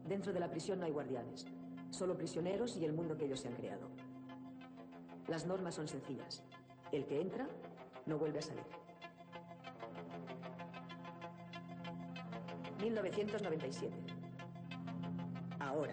Dentro de la prisión no hay guardianes, solo prisioneros y el mundo que ellos se han creado. Las normas son sencillas. El que entra no vuelve a salir. 1997. Ahora.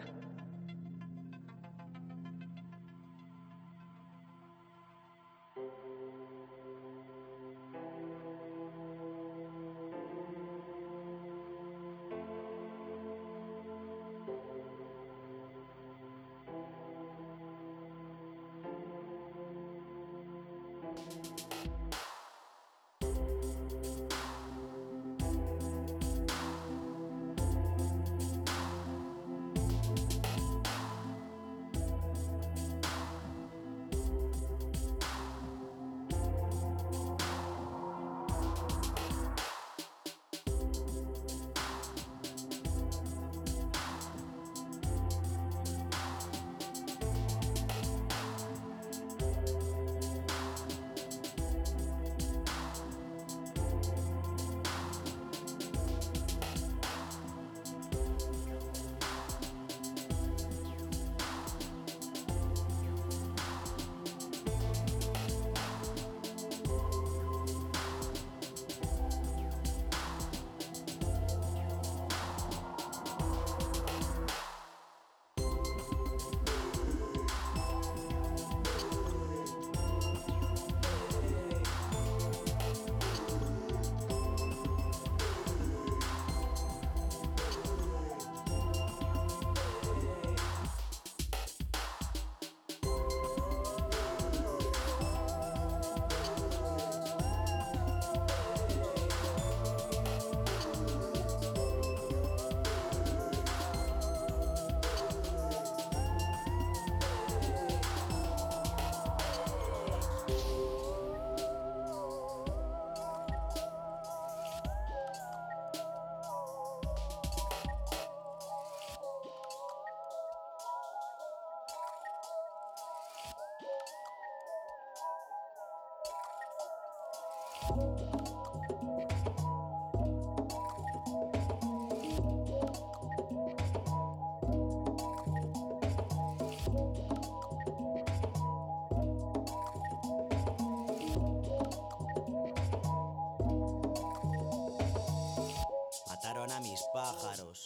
Mataron a mis pájaros.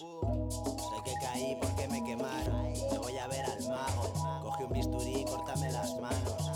Sé que caí porque me quemaron. Me voy a ver al mago. Coge un bisturí y córtame las manos.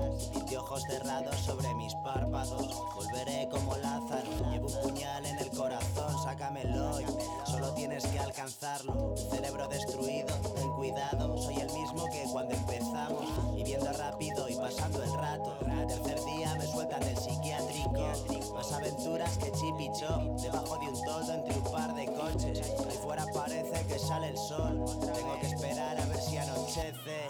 De ojos cerrados sobre mis párpados. Volveré como Lázaro. Llevo un puñal en el corazón, sácamelo hoy. Solo tienes que alcanzarlo. Cerebro destruido, ten cuidado. Soy el mismo que cuando empezamos, viviendo rápido y pasando el rato. Tercer día me sueltan del psiquiátrico. Más aventuras que Chip y Chop. Debajo de un toldo entre un par de coches. Ahí fuera parece que sale el sol. Tengo que esperar a ver si anochece.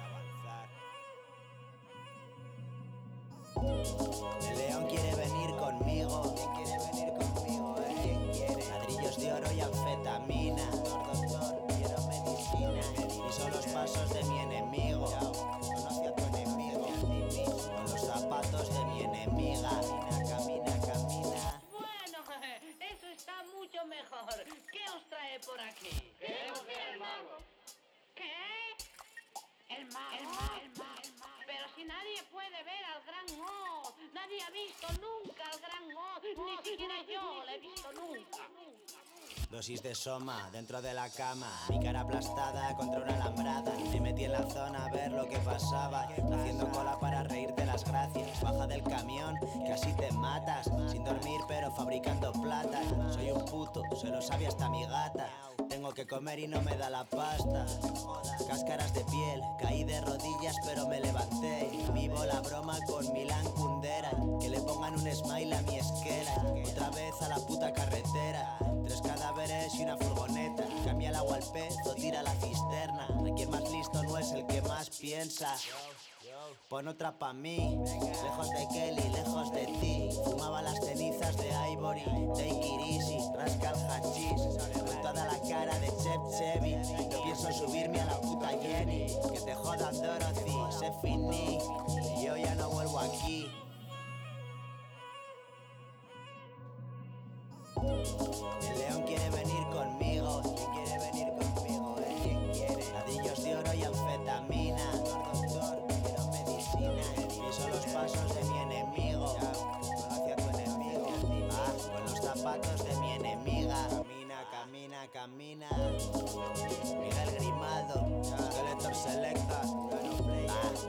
El león quiere venir conmigo. ¿Quién quiere venir conmigo? ¿Quién quiere? Ladrillos de oro y anfetamina. Doctor, quiero medicina. Y son los pasos de mi enemigo. Conoce a tu enemigo. Con los zapatos de mi enemiga. Camina, camina. Bueno, eso está mucho mejor. ¿Qué os trae por aquí? Queremos ver al mago. ¿Qué? El mago. Pero si nadie puede ver al gran Oz. Nadie ha visto nunca al gran Oz. Ni siquiera yo lo he visto nunca. Dosis de soma dentro de la cama. Mi cara aplastada contra una alambrada. Me metí en la zona a ver lo que pasaba. Haciendo cola para reírte las gracias. Baja del camión, que así te matas. Sin dormir pero fabricando plata. Soy un puto, se lo sabe hasta mi gata. Tengo que comer y no me da la pasta. Cáscaras de piel, caí de rodillas pero me levanté. Vivo la broma con Milán Kundera. Que le pongan un smile a mi esquela. Otra vez a la puta carretera. 3 cadáveres y una furgoneta. Cambia el agua al pez o tira a la cisterna. Aquí el más listo no es el que más piensa. Pon otra pa' mí. Lejos de Kelly, lejos de ti. Fumaba las cenizas de Ivory. Take it easy, rasca el hachís. Con toda la cara de Chep Chevy. No pienso subirme a la puta Jenny. Que te jodan Dorothy, se finí. Y yo ya no vuelvo aquí. El león quiere venir conmigo. ¿Quién quiere venir conmigo? pasos de mi enemigo. Conoce a tu enemigo. Con los zapatos de mi enemiga. Camina, camina, camina. Miguel Grimaldo, Skeletor Selecta, Urano Play.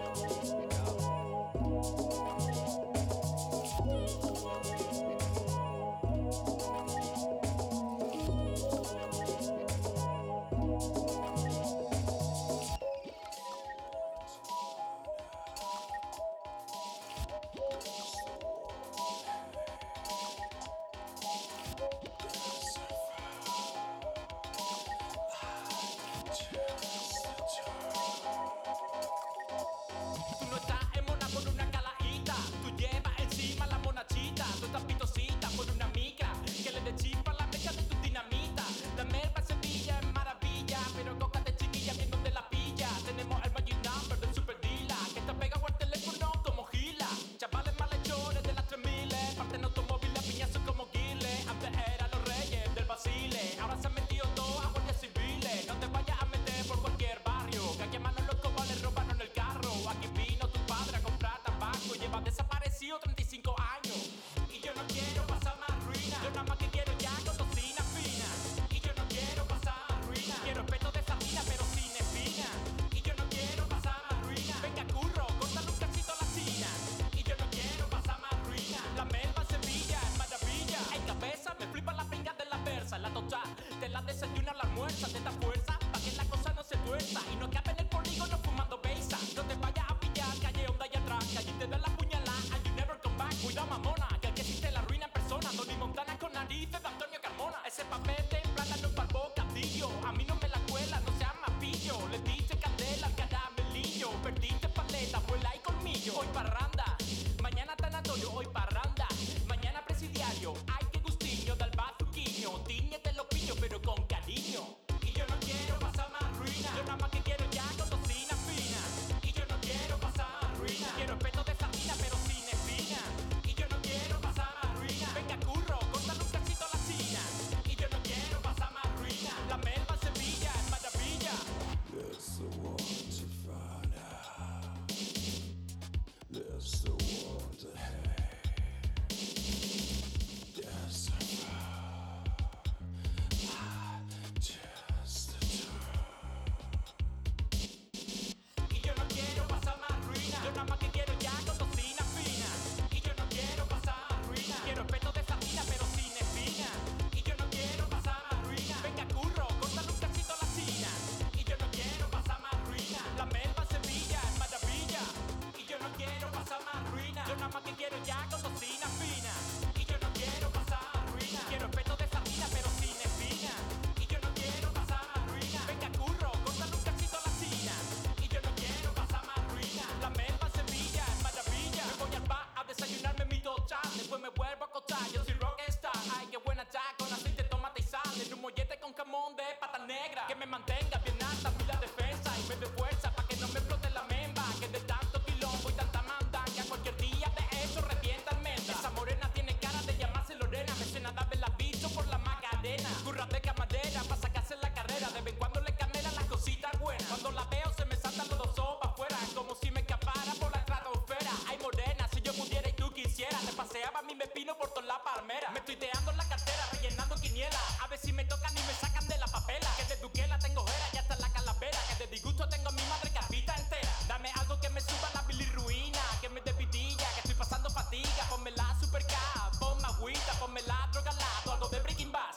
Tú no estás en mona por una calaíta, tú llevas encima la monachita, tú estás pitosita por una micra, que le dé chispa a la mecha de tu dinamita. La merva en Sevilla es maravilla, pero coca de chiquilla bien donde la pilla. Tenemos el magic number del super dila, que está pegado al teléfono como gila. Chavales malhechores de las 3000, parten automóviles, piñazos como guiles. Antes eran los reyes del Basile, ahora se han metido todos a guardias civiles. No te vayas a meter por cualquier barrio, que aquí a manos los cobales robaron el carro. Aquí vino tu padre a comprar tabaco, lleva desaparecido 35 años. Y yo no quiero pasar más ruina, yo nada más que quiero ya con tocina fina. Y yo no quiero pasar más ruina, quiero espeto de sardina pero sin espina. Y yo no quiero pasar más ruina, venga curro, córtale un cachito a la china. Y yo no quiero pasar más ruina, la melva en Sevilla es maravilla. En cabeza me flipa la pinga de la versa, la total, te la desayuna la almuerza, te da fuerza, pa' que la cosa no se tuerza. Y no cabe en el polígono fumando beisa, no te vayas a pillar, calle onda y atrás, que allí te da la puñalada, and you never come back. Cuidado mamona, que aquí existe la ruina en persona, Tony Montana con narices de Antonio Carmona. Ese papel de plátano para el bocadillo, a mí no me la cuela, no seas más pillo. Le diste candela al caramelillo, perdiste paleta, vuela y colmillo. Hoy parranda, mañana tanatorio, hoy parranda, mañana presidiario. Ay, qué gustiño, del bazuquiño, tíñete los pillos pero con cariño. Y yo no quiero pasar más ruina, yo nada más que quiero ya con tocina fina. Y yo no quiero pasar más ruina, quiero espeto de sardina pero sin espina. Y yo no quiero pasar más ruina, venga curro, córtale un cachito a la china. Y yo no quiero pasar más ruina, la melva en Sevilla es maravilla. There's the one to find out. There's the one to hate. There's the just the Y yo no quiero pasar más ruina, yo nada más que quiero ya con tocina fina. Y yo no quiero pasar más ruina, quiero espeto de sardina pero sin espina. Y yo no quiero pasar más ruina, venga curro, córtale un cachito a la china. Y yo no quiero pasar más ruina, la melva en Sevilla es maravilla. Y yo no quiero pasar más ruina, yo nada más que quiero ya con tocina fina. Y yo no quiero pasar más ruina, quiero espeto de sardina pero sin espina. Y yo no quiero pasar más ruina, venga curro, córtale un cachito a la china. Y yo no quiero pasar más ruina, la melva en Sevilla es maravilla. Me voy al bar a desayunarme mi tocha, después me vuelvo a acostar, yo soy rockstar. Ay, qué buena cha, con aceite, tomate y sal, en un mollete con jamón de pata negra. Que me mantenga bien alta mi la defensa y me dé fuerza pa' que no me explote la memba. Que de tanto quilombo y tanta mandanga, cualquier día de eso revienta almendra. Esa morena tiene cara de llamarse Lorena, me suena darme la bicho por la Macarena. Curra de camarera pa' sacarse la carrera, de vez en cuando le canela las cositas buenas. Cuando la veo se me saltan los dos ojos pa' afuera, como si me escapara por la estratosfera. Ay morena, si yo pudiera y tú quisieras, te paseaba mi pepino por toda la palmera. Me estoy teando en la cartera, rellenando quiniela, a ver si me tocan y me sacan de la papela. Que de Duquela tengo ojera y hasta la calavera, que de disgusto tengo a mi madre carpita entera. Dame algo que me suba la bilirruina, que me dé pitilla, que estoy pasando fatiga. Ponme la super K, ponme agüita, ponme la droga al lado, algo de Breaking Bad.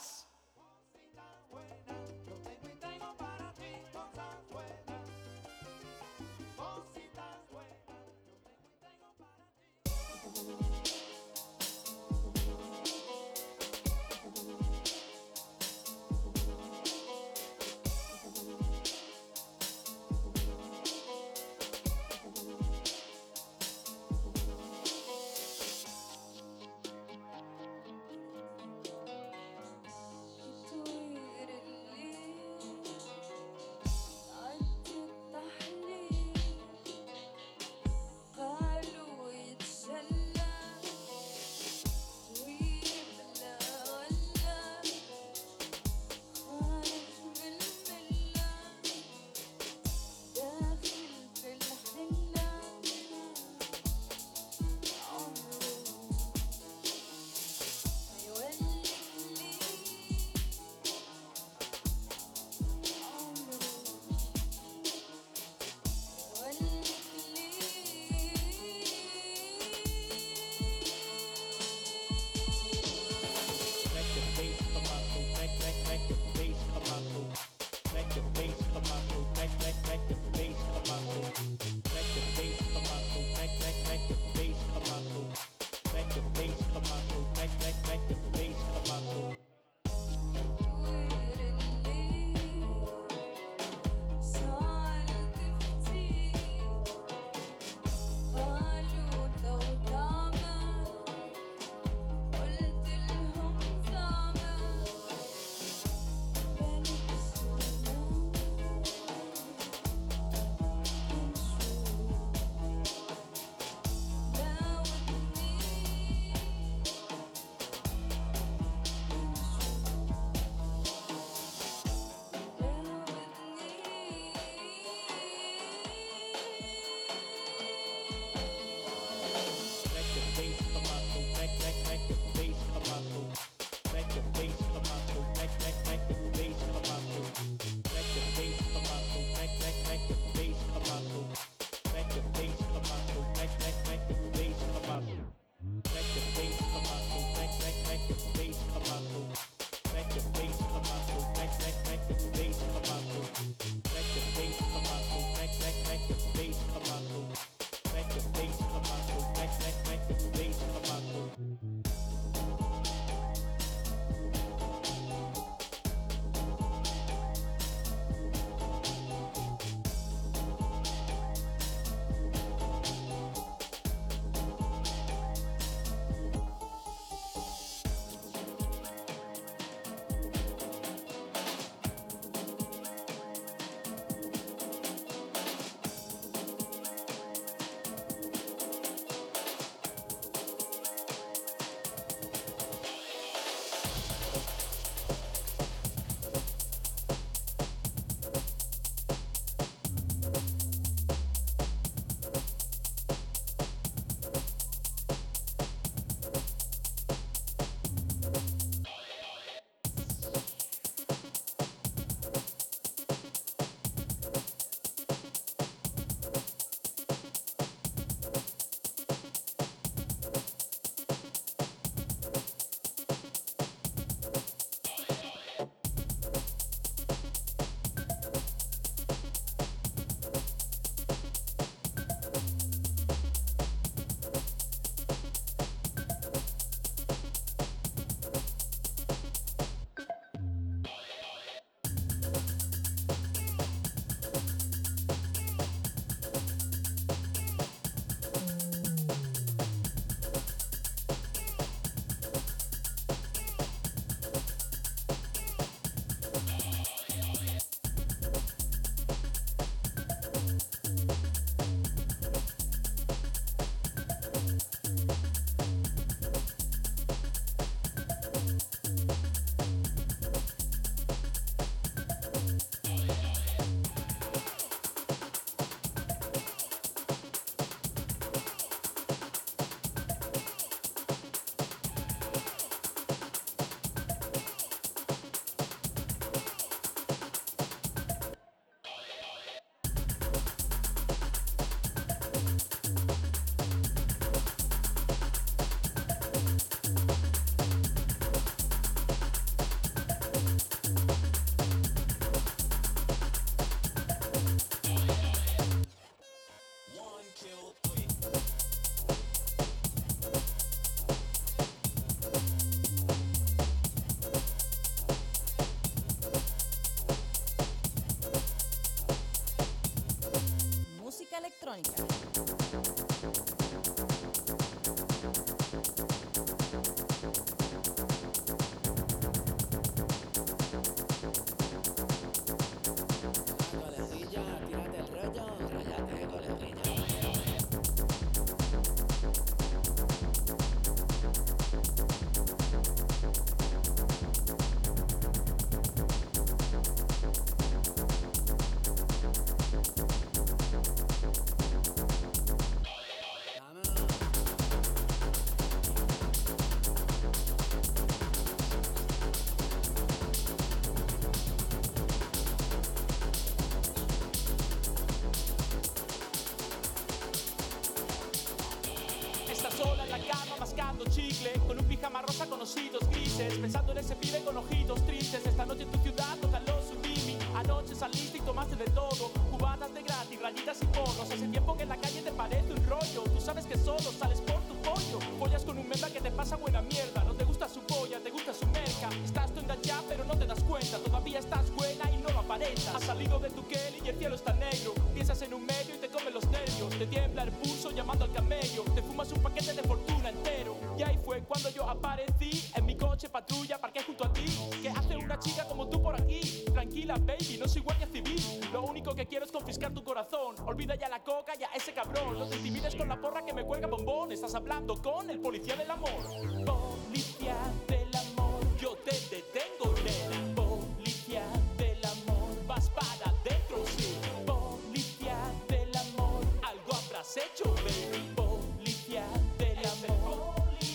dices, pensando en ese pibe con ojitos tristes. Esta noche en tu ciudad tocan los Sudimi. Anoche saliste y tomaste de todo, cubatas de gratis, rayitas y porros. Hace tiempo que en la calle te parece un rollo. Tú sabes que solo sales por tu pollo. Follas con un menda que te pasa buena mierda. No te gusta su polla, te gusta su merca. Estás tú enganchada pero no te das cuenta. Todavía estás buena y no lo aparentas. Has salido de tu Kelly y el cielo está negro. Piensas en un medio y te comen los nervios. Te tiembla el pulso llamando al camello. Te fumas un paquete de fortuna entero. Y ahí fue cuando yo aparecí. En mi coche patrulla parqué junto a ti. ¿Qué hace una chica como tú por aquí? Tranquila baby, no soy guardia civil. Lo único que quiero es confiscar tu corazón. Olvida ya la coca y a ese cabrón. No te intimides con la porra que me cuelga bombón. Estás hablando con el policía del amor. Policía del amor, yo te detengo, nena. Policía del amor, vas para adentro, sí. Policía del amor, algo habrás hecho, baby. Policía del amor,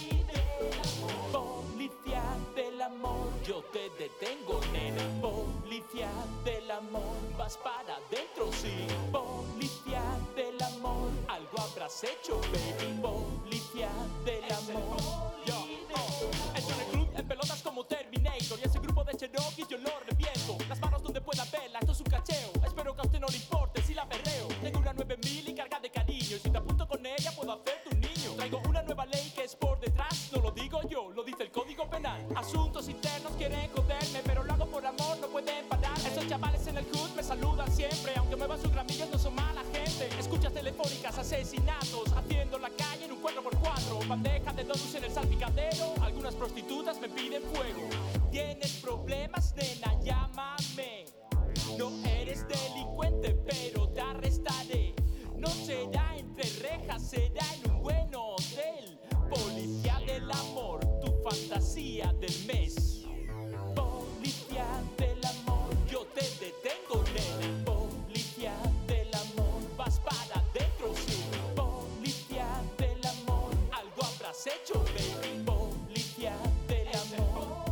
policía del amor, yo te detengo, nena. Policía del amor, vas para adentro, sí. Policía del amor, algo habrás hecho, baby. Policía del amor, yo, entro en el club en pelotas como Terminator. Y ese grupo de Cherokees yo lo reviento. Las manos donde pueda verla, esto es un cacheo. Espero que a usted no le importe si la perreo. Tengo una 9000 y carga de cariño. Y si te apunto con ella puedo hacerte un niño. Traigo una nueva ley que es por detrás. No lo digo yo, lo dice el Código Penal. Asuntos internos quieren joderme, pero lo hago por amor, no pueden parar. Esos chavales en el hood me saludan siempre. Aunque muevan sus gramillos no son mala gente. Escuchas telefónicas, asesinatos, haciendo la calle en un 4x4. Bandeja de donuts en el salpicadero. Algunas prostitutas me piden fuego. ¿Tienes problemas, nena? Llámame. No eres delincuente, pero te arrestaré. No será entre rejas, será en un buen hotel. Policía del amor, tu fantasía del mes. Policía del amor, yo te detengo, nena. Policía del amor, vas para adentro, sí. Policía del amor, algo habrás hecho, baby. Policía del amor,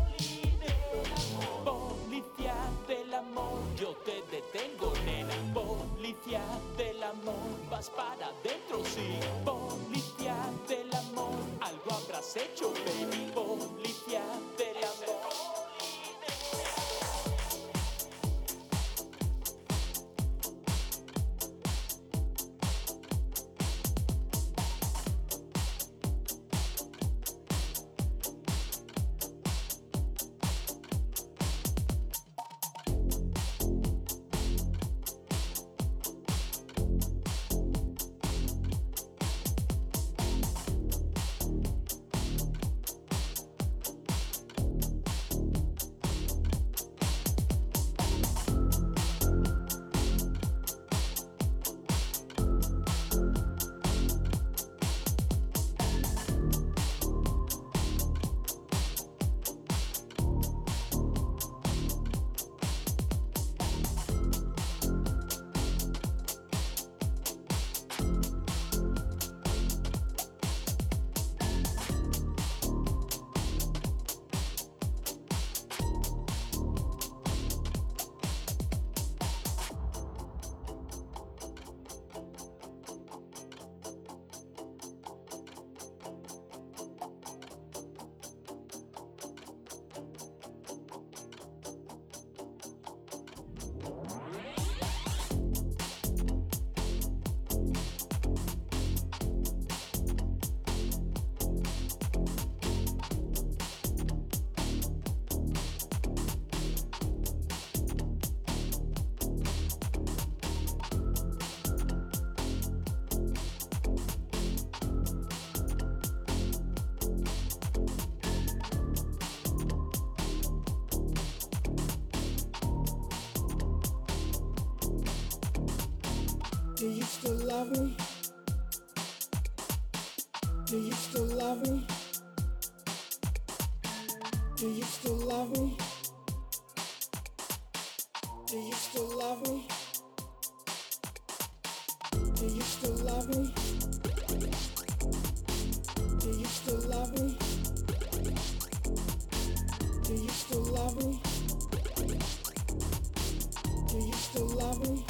policía del amor, yo te detengo, nena. Policía del amor, vas para adentro, sí. Policía del amor, algo habrás hecho, baby. Policía del amor. Do you still love me? Do you still love me? Do you still love me? Do you still love me? Do you still love me? Do you still love me? Do you still love me? Do you still love me?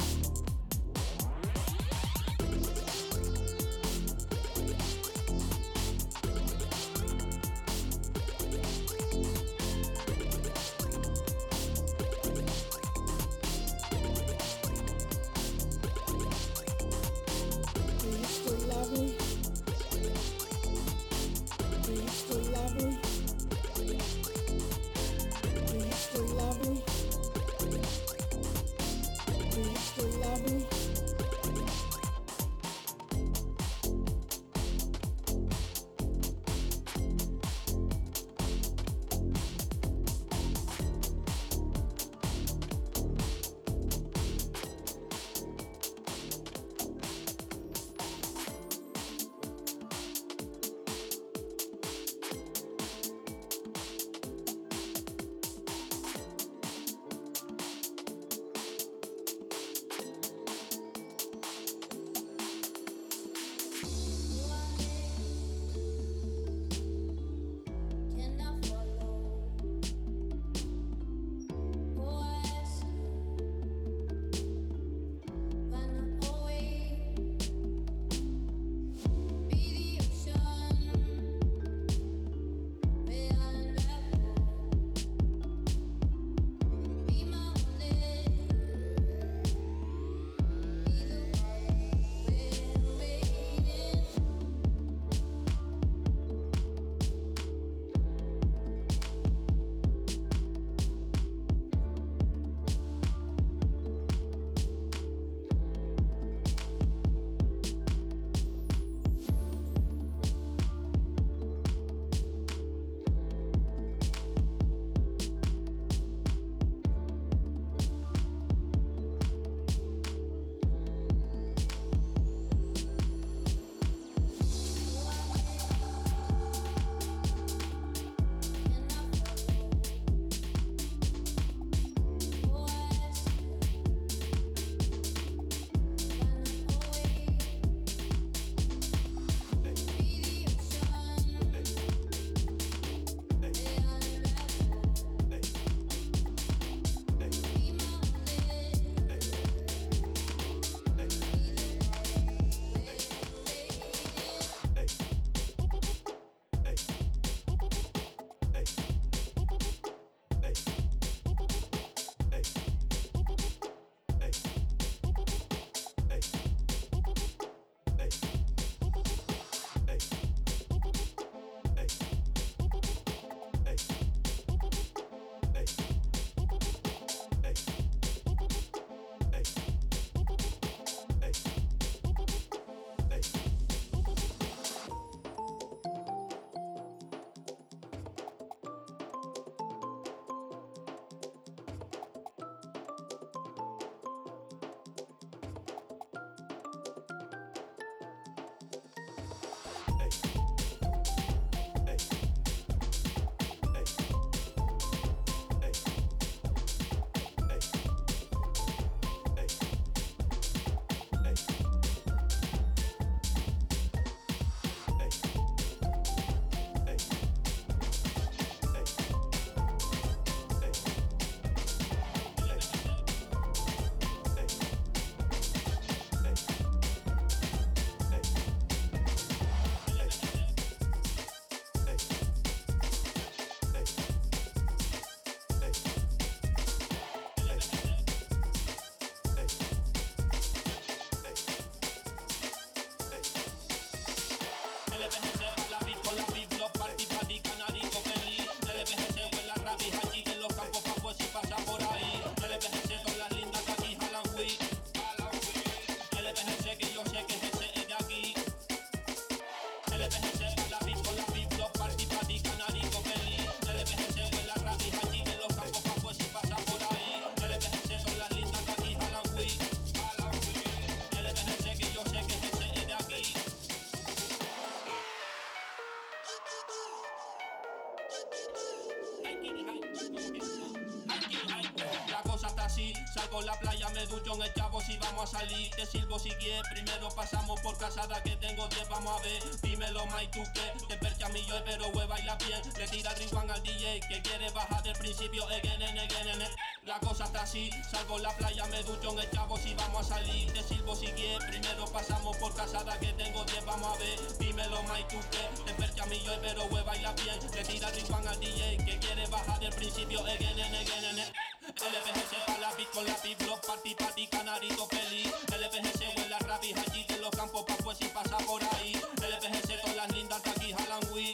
así. Salgo a la playa, me ducho en el chavo si vamos a salir. Te silbo si quieres, primero pasamos por casada que tengo 10, vamos a ver. Dímelo, Mike, tú que te percha mi yo, pero hueva y la piel. Le tira Riwan al DJ que quiere bajar del principio. Again. La cosa está así, salgo a la playa, me ducho en el chavo si vamos a salir. Te silbo si quieres, primero pasamos por casada que tengo 10, vamos a ver. Dímelo, Mike, tú que te percha mi yo, pero hueva y la piel. Le tira Riwan al DJ que quiere bajar del principio. Again. LPGC pa' la beat con la beat block, party, canarito feliz. LPGC huele a rap y allí en los campos pa' pues y pasa por ahí. LPGC todas las lindas de aquí jalan weed.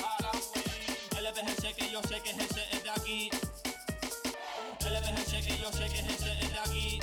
LPGC que yo sé que ese es de aquí. LPGC que yo sé que ese es de aquí.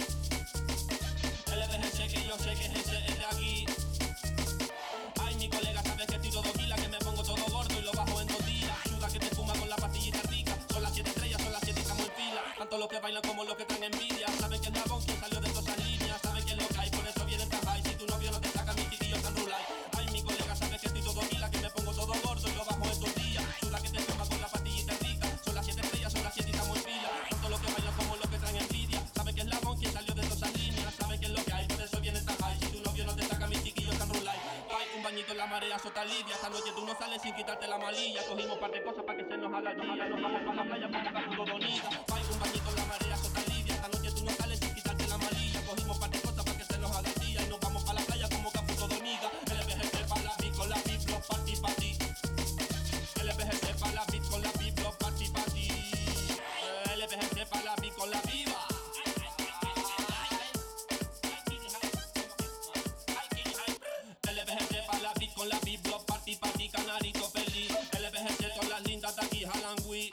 LPGC que yo sé que ese es de aquí. Ay, mi colega, sabes que estoy todo gila, que me pongo todo gordo y lo bajo en 2 días. Suda que te fuma con la pastillita rica. Son las 7 estrellas, son las 7 y estamos en fila. Tanto los que bailan como los que traen envidia. Saben que es la voz quien salió de todas esas líneas. Saben que es lo que hay, por eso vienen tan high. Si tu novio no te saca, mis chiquillos tan rulay. Ay, mi colega, sabes que estoy todo gila, que me pongo todo gordo y lo bajo en 2 días. Suda que te fuma con la pastillita rica. Son las 7 estrellas, son las 7 y estamos en fila. Tanto los que bailan como los que traen envidia. Saben que es la voz quien salió de todas esas líneas. Saben que es lo que hay, por eso vienen tan high. Si tu novio no te saca, mis chiquillos tan rulay. Ay, un bañito en la marea, sota lidia. Esta noche tú no sales sin quitarte la malilla. Cogimos par de cosas para que se nos haga el día. Nos vamos pa' la playa para buscar todo bonita. Ay, un bañito en la marea, sota lidia. Esta noche tú no sales sin quitarte la malilla. Cogimos par de cosas para que se nos haga el día. Y nos vamos pa' la playa como caputo dormida. LPGC pa' la beat con la beat block, party. LPGC pa' la beat con la beat block, party. LPGC pa' la beat con la viva. LPGC pa' la beat con la beat block, party, canarito feliz. LPGC todas las lindas de aquí jalan weed.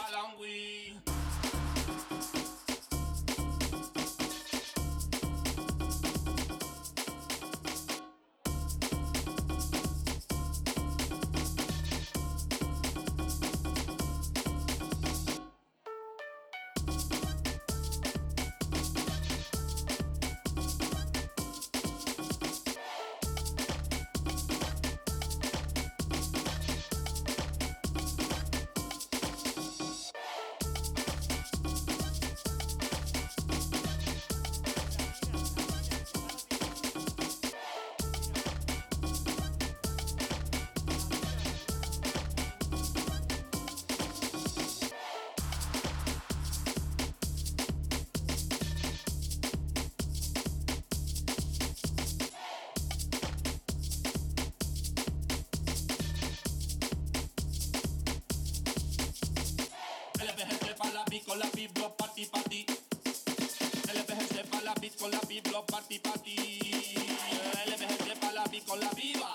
LPGC pa' la beat con la beat block, party. LPGC pa' la beat con la beat block, party. LPGC pa' la beat con la viva.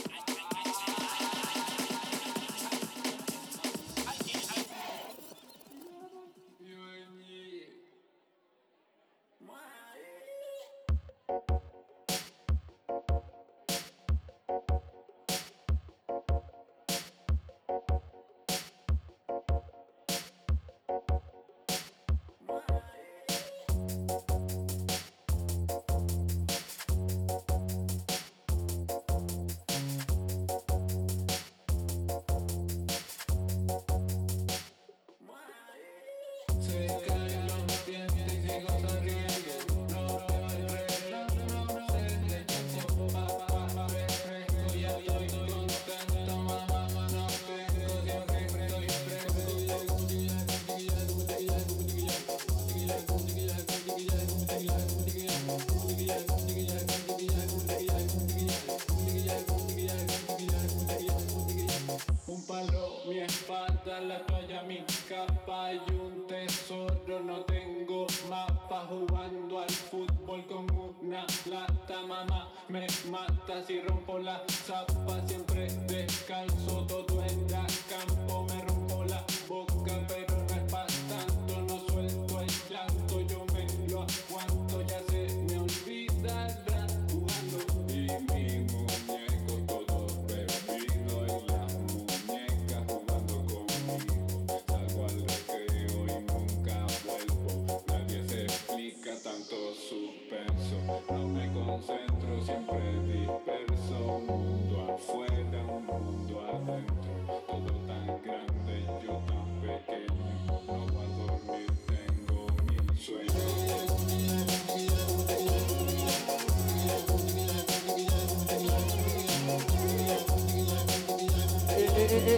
Un palo, mi espalda, la toalla, mi capa y un tesoro. No tengo mapa, jugando al fútbol con una lata. Mamá me mata si rompo la zapa. Siempre descalzo, todo en la campo. Me rompo la boca, pero no es pa' tanto. No suelto el llanto, yo me lo aguanto. Ya se me olvidará jugando. Y mi muñeco todo perdido en las muñecas jugando conmigo. Salgo al recreo y nunca vuelvo. Nadie se explica tanto suspenso. No me concentro, siempre disperso. Un mundo afuera, un mundo adentro. Todo tan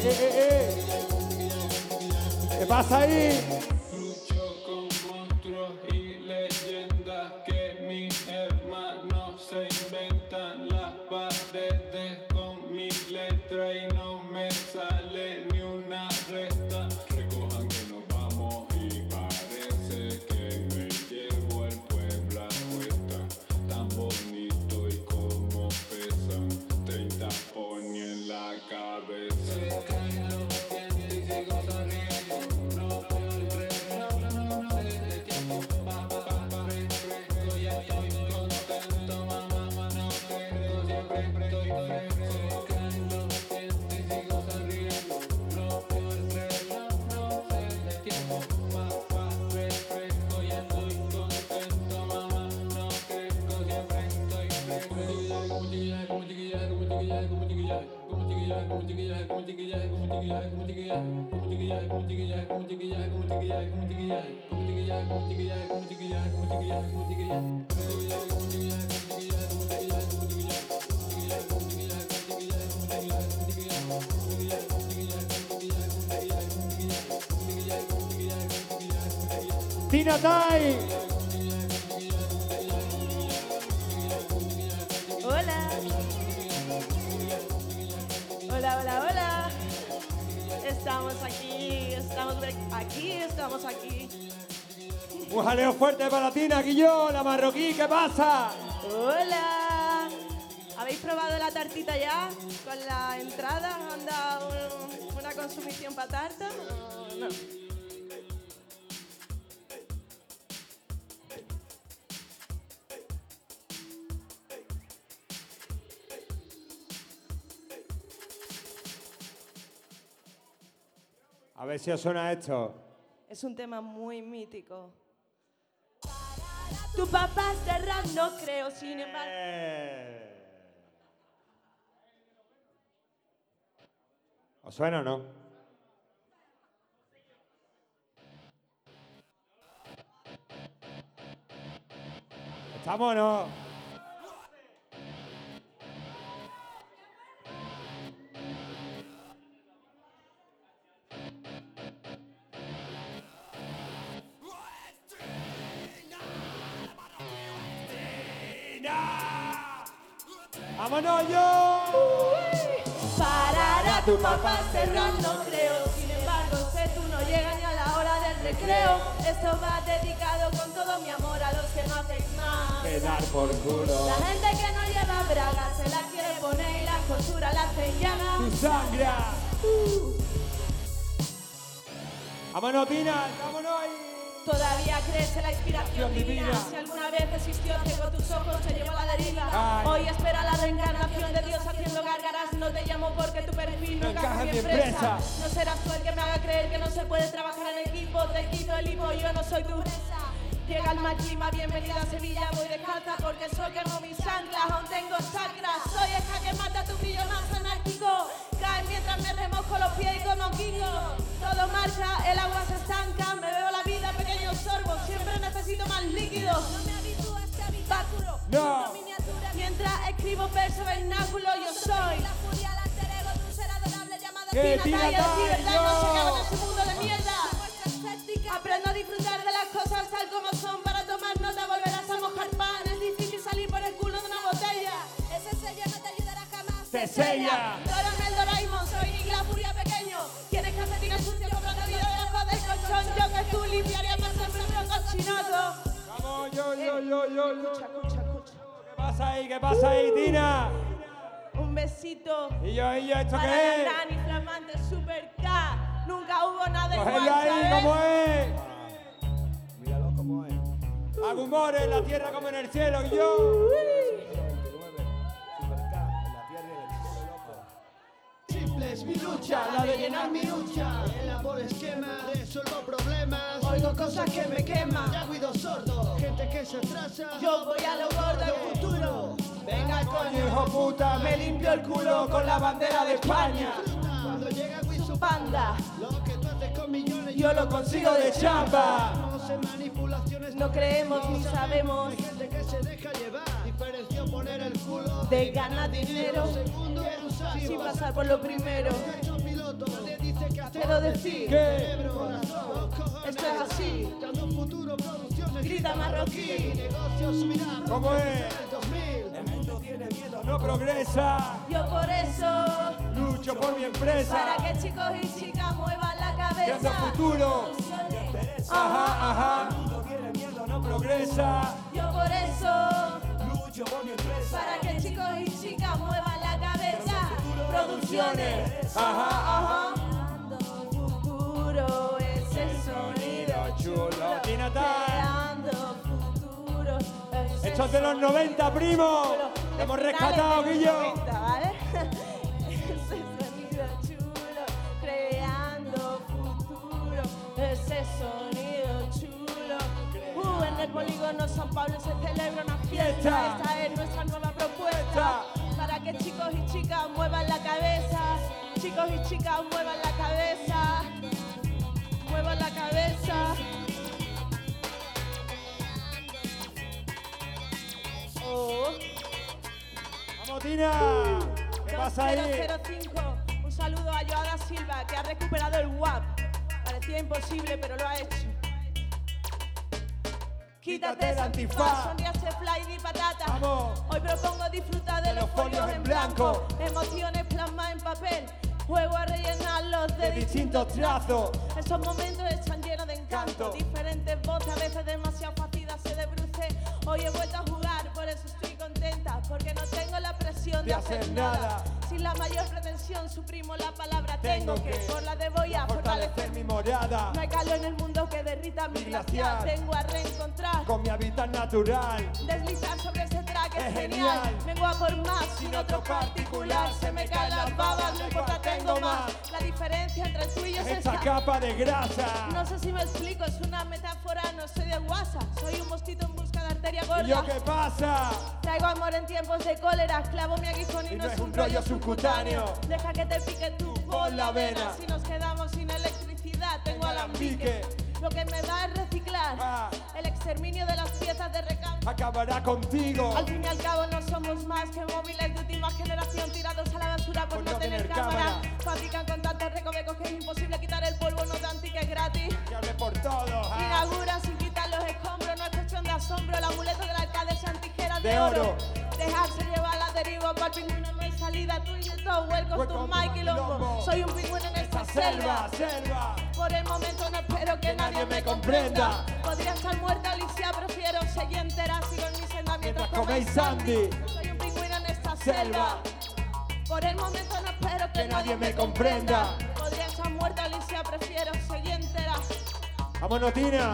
¿Qué pasa ahí? Lucho con monstruos y leyendas que mis hermanos se inventan las paredes con mi letra y no me sale ni una resta. Recojan que nos vamos y parece que me llevo el pueblo a cuesta. Tan bonito y como pesan 30 poni en la cabeza. Tina Tai. Hola. Hola, hola, hola. Estamos aquí. Un jaleo fuerte para Tina, Guillón, la marroquí, ¿qué pasa? Hola. ¿Habéis probado la tartita ya? ¿Con la entrada? ¿Han dado una consumición para tarta? No. A ver si os suena esto. Es un tema muy mítico. Tu papá es de rap, no creo, sin embargo. ¿Os suena o no? ¿Estamos o no? ¡Vámonos yo! Parará tu papá cerrar, no creo. Sin embargo, sé tú no llegas ni a la hora del recreo. Esto va dedicado con todo mi amor a los que no hacen más. Quedar por culo. La gente que no lleva bragas se la quiere poner y la costura la hacen llaga. ¡Tu sangre! ¡Vámonos, Tina! ¡Vámonos ahí! Todavía crees en la inspiración divina. Si alguna vez existió, ciego tus ojos, se llevó a la deriva. Ay. Hoy espera la reencarnación de Dios haciendo gárgaras. No te llamo porque tu perfil no encaja en mi empresa. No serás tú el que me haga creer que no se puede trabajar en equipo. Te quito el hipo, yo no soy tu presa. Llega el mal clima, bienvenida a Sevilla. Voy descalza porque soy quemo mis anclas. Aún tengo chakras, soy esa que mata tu brillo más anárquico. Caen mientras me remojo los pies y como Kingo. Todo marcha, el agua se estanca. Me bebo la vida, pequeños sorbos. Siempre necesito más líquido. No me habitúo a este habitáculo. No. Mientras escribo verso vernáculo, yo soy la furia, el alter ego de un ser adorable llamado Tina Tai, libertad no se acaba en ese mundo de mierda. Aprendo a disfrutar de las cosas tal como son. Para tomar nota volverás a mojar pan. Es difícil salir por el culo de una botella. Ese sello no te ayudará jamás. ¡Te sella! Dórame el Doraemon, soy Nick la furia pequeño. Tienes calcetines sucios comprando vida debajo del colchón. Yo que tú limpiarías más siempre un cochinato. ¡Vamos, yo! Escucha. ¿Qué pasa ahí? ¿Qué pasa ahí, Tina? Un besito. ¿Y yo, ¿esto para qué es? la Dani Flamante Super K. Nunca hubo nada igual, ¡Cogedlo ahí, ¿sabes? cómo es! Míralo cómo es. Hago humor en la tierra como en el cielo, y yo. 29, Supercar, en la tierra y en el cielo, loco. Simple es mi lucha, la de llenar mi lucha. Elaboro esquemas, resuelvo problemas. Oigo cosas que me queman, ya cuido sordo. Gente que se atrasa, Yo voy a lo gordo del futuro. Venga, coño, hijo puta, me limpio el culo con la bandera de España. Cuando llega Wisu Panda. Lo que tú haces con millones Yo lo consigo de chapa. No sé manipulaciones, No creemos ni sabemos. hay gente que se deja llevar. Diferenció poner el culo De ganar dinero segundo sin pasar por lo primero. Hecho piloto, sé qué hacer. Quiero decir, cerebro, corazón, esto es así. Dando un futuro, producciones, Grita marroquí. negocios subirán. ¿Cómo es? El 2000. El mundo tiene miedo, No progresa. Yo por eso, Lucho por mi empresa. para que chicos y chicas muevan la cabeza. Creando futuro. Ajá, ajá. el mundo tiene miedo, no Progresa. Yo por eso, lucho por mi empresa. para que chicos y chicas muevan la cabeza. Producciones. Ajá, ajá. Creando futuro, ese sonido Chulo. Tina Tay. Creando futuro, ese Hechos de los 90, primo. Te hemos rescatado, Guillo. ¿Vale? Ese sonido chulo, creando futuro, ese sonido chulo. En el polígono San Pablo se celebra una fiesta. Esta es nuestra nueva propuesta. Para que chicos y chicas muevan la cabeza. Chicos y chicas muevan la cabeza. Muevan la cabeza. Oh. Vamos, Tina. ¿Qué pasa ahí? 2005. Un saludo a Joana Silva, que ha recuperado el WAP. Parecía imposible, pero lo ha hecho. Quítate ese antifaz, sonríase fly ni patata. Vamos. Hoy propongo disfrutar de los folios en blanco. Emociones plasmadas en papel. Juego a rellenarlos de distintos trazos. Esos momentos están llenos de encanto. Diferentes voces, a veces demasiado fáciles se debruce. Hoy he vuelto a jugar, por eso estoy contenta. Porque no tengo la presión de hacer nada. Sin la mayor pretensión suprimo la palabra tengo que. Por la de voy a fortalecer mi morada. No hay calor en el mundo que derrita mi glaciar. Vengo a reencontrar Con mi hábitat natural. deslizar sobre ese track es Es genial. genial. Vengo a por más, sin otro particular. Se me caen las babas, no importa, tengo más. La diferencia entre tú y yo es Esta esta. capa de grasa. No sé si me explico, es una metáfora, no soy de WhatsApp. Soy un mosquito en busca de arteria gorda. ¿Y yo qué pasa? Traigo amor en tiempos de cólera, clavo mi aguijón y no es un rollo subcutáneo. Deja que te pique tú por la vena. Si nos quedamos sin electricidad, tengo alambique. Lo que me da es reciclar. El exterminio de las piezas de recambio acabará contigo. Al fin y al cabo no somos más que móviles de última generación tirados a la basura por no tener cámara. Fabrican con tantos recovecos que es imposible quitar el polvo, no dan tickets gratis. Que hable por todo. Inaugura sin quitar los escombros, no es cuestión de asombro. El amuleto del alcalde sean tijeras De oro. Dejarse llevar la deriva, para el pingüino no hay salida. Tú y yo todo huelcos, tú Mike y Lombo. Soy un pingüino en esta selva. Por el momento no espero que nadie me comprenda. Podría estar muerta, Alicia, prefiero seguir entera. Sigo en mi senda mientras coméis Sandy. Soy un pingüino en esta selva. Por el momento no espero que nadie me comprenda. Podría estar muerta, Alicia, prefiero seguir entera. Vámonos, Tina.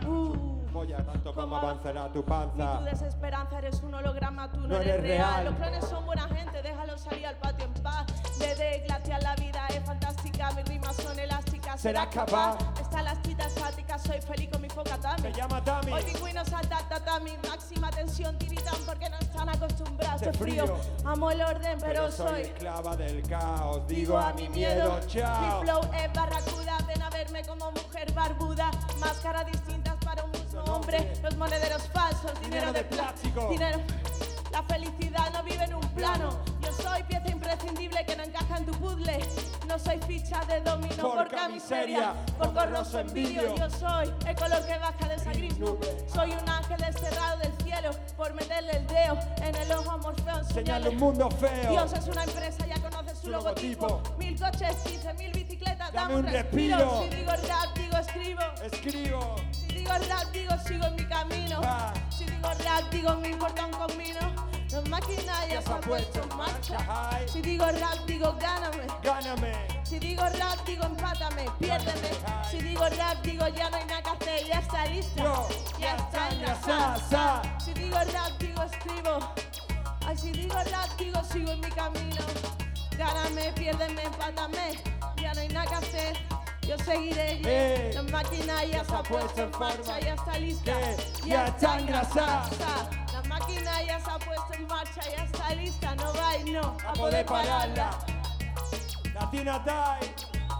Voy a tanto como avanzará tu panza. Tu desesperanza eres un holograma, tú no eres real. Los clones son buena gente, déjalos salir al patio en paz. De glacial la vida es fantástica, mis rimas son elásticas. ¿Serás capaz? Está la cita estática, soy feliz con mi foca Tami. Se llama Tami. Hoy pingüinos salta tatami, máxima tensión tiritan porque no están acostumbrados a frío. Amo el orden, pero soy esclava del caos. Digo a mi miedo, chao. Mi flow es barracuda, ven a verme como mujer barbuda. Máscaras distintas para un mismo hombre. Los monederos falsos, dinero de plástico. Dinero. La felicidad no vive en un plano. Yo soy pieza imprescindible que no encaja en tu puzzle. No soy ficha de dominó por miseria, por corroso envidio. Yo soy el color que baja de esa gris nube. Soy un ángel desterrado del cielo por meterle el dedo en el ojo morfeo. Señala un mundo feo. Dios es una empresa, ya conoces su logotipo. 1000 coches, 15.000 bicicletas, dame un respiro. Si digo rap, digo escribo. Escribo. Si digo rap, digo sigo en mi camino. Si digo rap, digo me importa un comino. La máquina ya se ha puesto en marcha. Si digo rap, digo gáname. Gáname. Si digo rap, digo empátame, piérdeme. Si digo rap, digo ya no hay nada que hacer, ya está listo. Ya está engrasada. Si digo rap, digo escribo. Ay, si digo rap, digo sigo en mi camino. Gáname, piérdeme, empátame. Ya no hay nada que hacer. Yo seguiré, la máquina ya se ha puesto en marcha, ya está lista, ya está engrasada. La máquina ya se ha puesto en marcha, ya está lista, no va y no a poder pararla. La Tina Tay,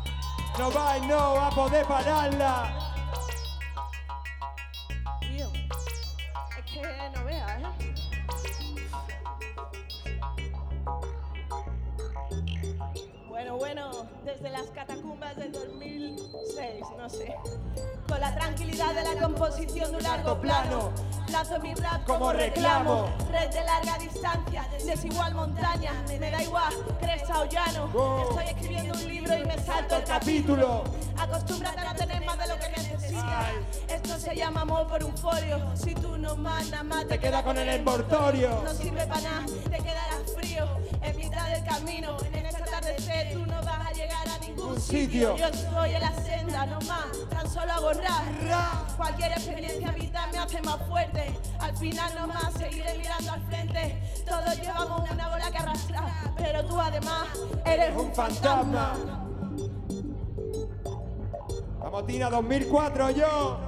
no va y no va a poder pararla. Tío, es que no veas, Bueno, desde las catacumbas del 2006, no sé. Con la tranquilidad de la composición de un largo plano, lanzo mi rap como reclamo. Red de larga distancia, desigual montaña, me da igual, cresta o llano. Estoy escribiendo un libro y me salto el capítulo. Acostúmbrate a no tener más de lo que necesitas. Esto se llama amor por un folio. Si tú no mandas más, te queda con el envoltorio. No sirve para nada, te quedarás frío en mitad del camino. En esta atardecer tú no vas a llegar a ningún sitio. Yo estoy en la senda, no más, tan solo hago rap. Cualquier experiencia vital me hace más fuerte. Al final no más, seguiré mirando al frente. Todos llevamos una bola que arrastrar, pero tú además eres un fantasma. Vamos, Tina, 2004, yo.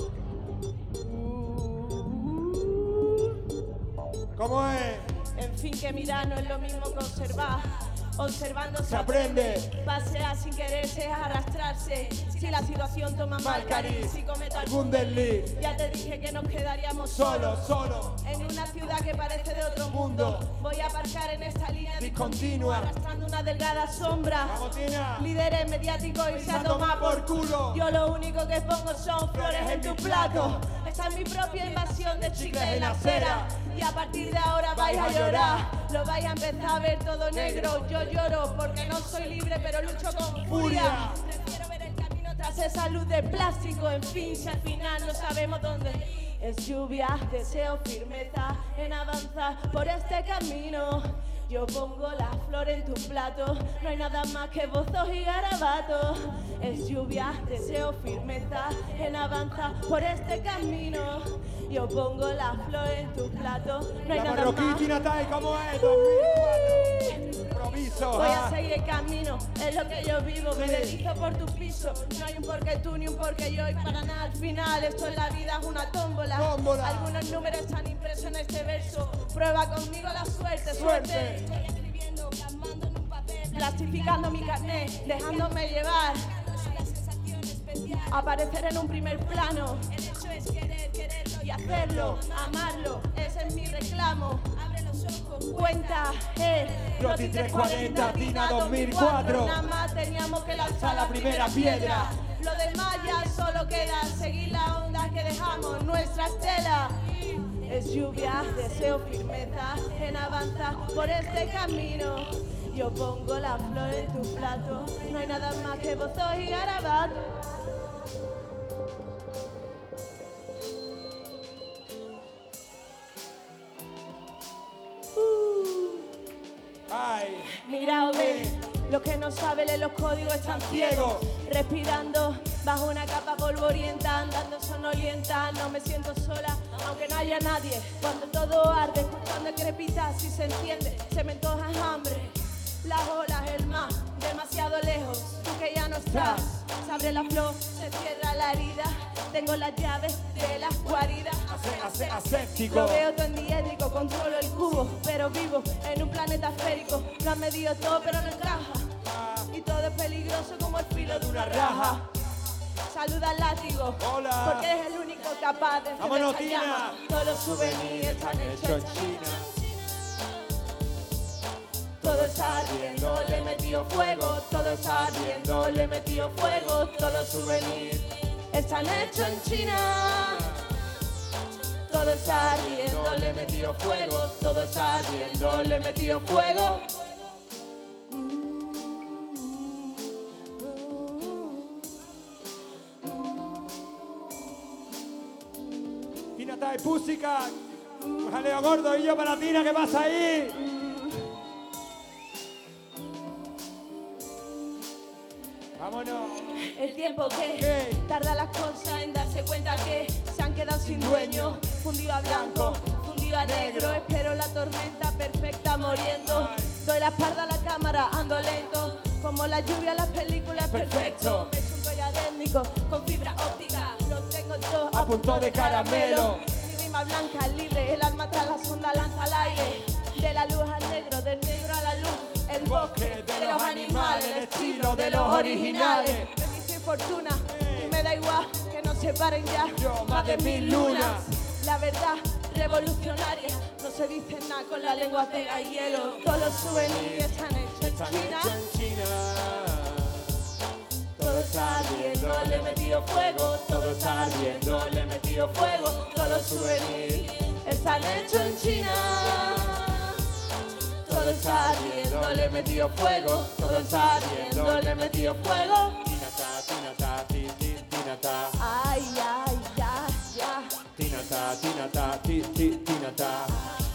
¿Cómo es? En fin, que mirar no es lo mismo que observar. Observando se aprende. Pasear sin quererse, arrastrarse. Si la situación toma mal cariz, si cometo algún desliz, ya te dije que nos quedaríamos solo. En una ciudad que parece de otro mundo. Voy a aparcar en esta línea discontinua, arrastrando una delgada sombra. Líderes mediáticos y se a tomar por culo. Yo lo único que pongo son flores en tu plato. Esta es mi propia invasión de chicles en la acera. Y a partir de ahora vais a llorar. Lo vais a empezar a ver todo negro. Yo lloro porque no soy libre, pero lucho con furia. Prefiero ver el camino tras esa luz de plástico. En fin, si al final no sabemos dónde. Es lluvia, deseo firmeza en avanzar por este camino. Yo pongo la flor en tu plato, no hay nada más que bozos y garabatos. Es lluvia, deseo firmeza en avanzar por este camino. Yo pongo la flor en tu plato, no hay nada más. Tina Tai, ¿cómo es? 2004. Improviso. Voy a seguir el camino, es lo que yo vivo. Me deslizo por tu piso, no hay un porqué tú ni un porqué yo. Y para nada al final, esto en la vida es una tómbola. Algunos números están impresos en este verso. Prueba conmigo la suerte. Estoy escribiendo, plasmando en un papel, plastificando mi carnet, dejándome llevar. Aparecer en un primer plano. El hecho es quererlo y hacerlo, amarlo. Ese es mi reclamo. Abre los ojos, cuenta. Roti 340, Tina 2004. Nada más teníamos que lanzar la primera piedra. Lo demás ya solo queda seguir la onda que dejamos, nuestra estela. Es lluvia, deseo firmeza en avanzar por este camino. Yo pongo la flor en tu plato, no hay nada más que bozos y garabatos. Mira, ve, los que no saben leer los códigos están ciegos. Respirando bajo una capa polvorienta, andando sonolienta. No me siento sola, aunque no haya nadie. Cuando todo arde, escuchando el crepitar, si se enciende, se me antoja hambre. Las olas, el mar, demasiado lejos, tú que ya no estás. Se abre la flor, se cierra la herida. Tengo las llaves de las guaridas. Aséptico. Lo veo todo en diédrico, controlo el cubo, pero vivo en un planeta esférico. Lo han medido todo, pero no encaja. Y todo es peligroso como el filo de una raja. Saluda al látigo, porque eres el único capaz de encender esta llama. Todos los souvenirs están hechos en China. Todo está ardiendo, le he metido fuego. Todo está ardiendo, le he metido fuego. Todos los souvenirs están hechos en China. Todo está ardiendo, le he metido fuego. Todo está ardiendo, le he metido fuego. Tina Tai, Pussycat. Un jaleo gordo y yo para Tina, ¿qué pasa ahí? Vámonos. El tiempo que tarda las cosas en darse cuenta que se han quedado sin dueño. Fundido a blanco, fundido a negro. Espero la tormenta perfecta muriendo. Doy la espalda a la cámara, ando lento. Como la lluvia en las películas, perfecto. Me es un collar étnico con fibra óptica. Lo tengo yo a punto de caramelo. Mi rima blanca, libre. El alma tras la sonda lanza al aire. De la luz al negro, del negro a la luz. El bosque de los animales, el estilo de los originales. Bendición y fortuna, y me da igual que nos separen ya más de 1000 lunas. La verdad revolucionaria, no se dice nada con la lengua pega y hielo. Todos los souvenirs están hechos en China. está ardiendo, le he metido fuego, todo está ardiendo, le he metido fuego, todos los souvenirs están hechos en China. Todo está ardiendo, le he metido fuego, todo está ardiendo, le he metido fuego. Tinata, tinata, Ay, ay, ya, ya. tinata, tinata, tinata.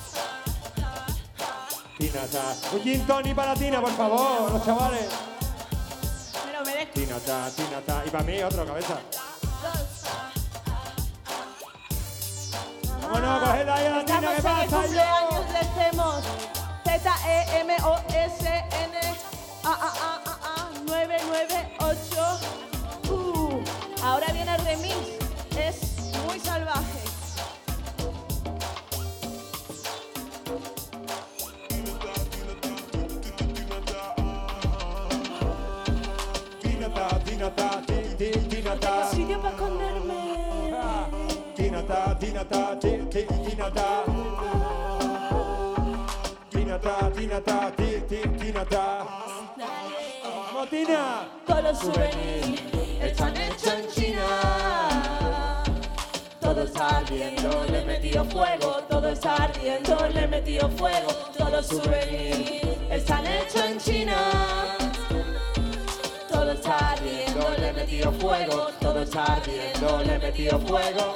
Tinata. Un gin tonic para Tina, por favor, los chavales. Me lo merezco. Tinata, tinata. Y para mí otro, cabeza. Vámonos, coged ahí a la Tina, ¿qué pasa? Estamos en el cumpleaños de Zemos. ZEMOSN 998. Ahora viene el remix. Es muy salvaje. Tinata, tinata, tinata. Tengo sitio para esconderme. Tinata, tinata, tinata. Tinata, tinata, tinata. ¡Vamos, Tina! Todos los souvenirs están hechos en China. Todo está ardiendo, le he metido fuego. Todo está ardiendo, le he metido fuego. Todos los souvenirs están hechos en China. Todo está ardiendo, le he metido fuego. Todo está ardiendo, le he metido fuego.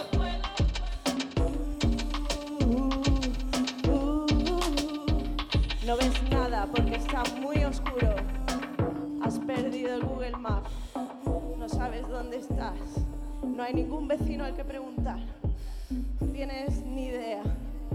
No ves nada porque está muy oscuro. Has perdido el Google Maps. No sabes dónde estás. No hay ningún vecino al que preguntar. No tienes ni idea.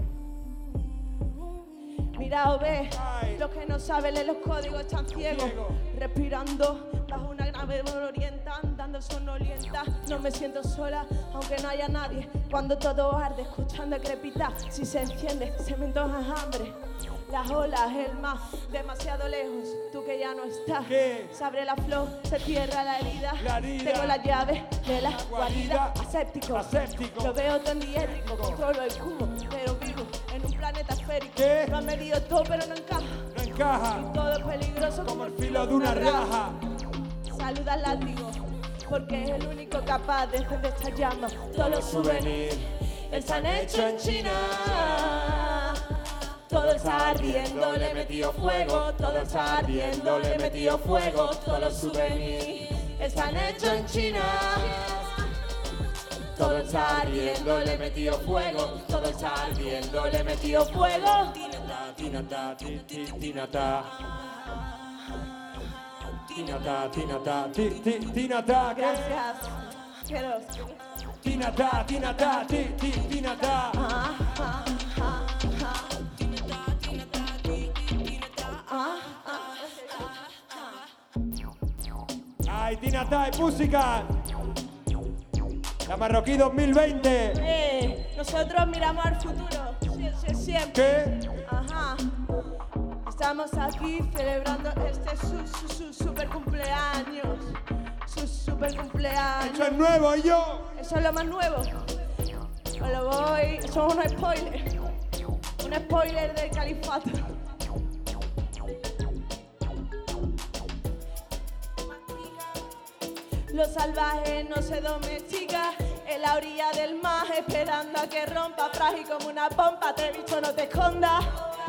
Mira o ve, los que no saben leer los códigos están ciegos. Respirando bajo una grave orienta, andando sonolienta. No me siento sola, aunque no haya nadie. Cuando todo arde, escuchando crepitar. Si se enciende, se me antoja hambre. Las olas, el mar, demasiado lejos. Tú que ya no estás. ¿Qué? Se abre la flor, se cierra la herida. La herida. Tengo la llave de la guarida. Aséptico. Aséptico. Lo veo tan diético. Controlo el cubo, pero vivo en un planeta esférico. ¿Qué? Lo han medido todo, pero no encaja. No encaja. Y todo es peligroso Como el filo de una raja. Saluda al látigo, porque es el único capaz de encender esta llama. Todos los souvenirs están hechos en China. Todo está ardiendo, le he metido fuego. Todo está ardiendo, le he metido fuego. Todos los souvenirs están hechos en China. Todo está ardiendo, le he metido fuego. Todo está ardiendo, le he metido fuego. Tinata, tinata. Tinata, tinata, tinata. Gracias. Quiero. Tinata, tinata, tinata. Ay, Tinata, música. La Marroquí 2020. Nosotros miramos al futuro. Siempre. ¿Qué? Ajá. Estamos aquí celebrando este su super cumpleaños. Su super cumpleaños. Eso es nuevo, y yo. Eso es lo más nuevo. Os lo voy. Eso es un spoiler. Un spoiler del califato. Lo salvaje no se domestica. En la orilla del mar esperando a que rompa. Frágil como una pompa. Te bicho, no te escondas.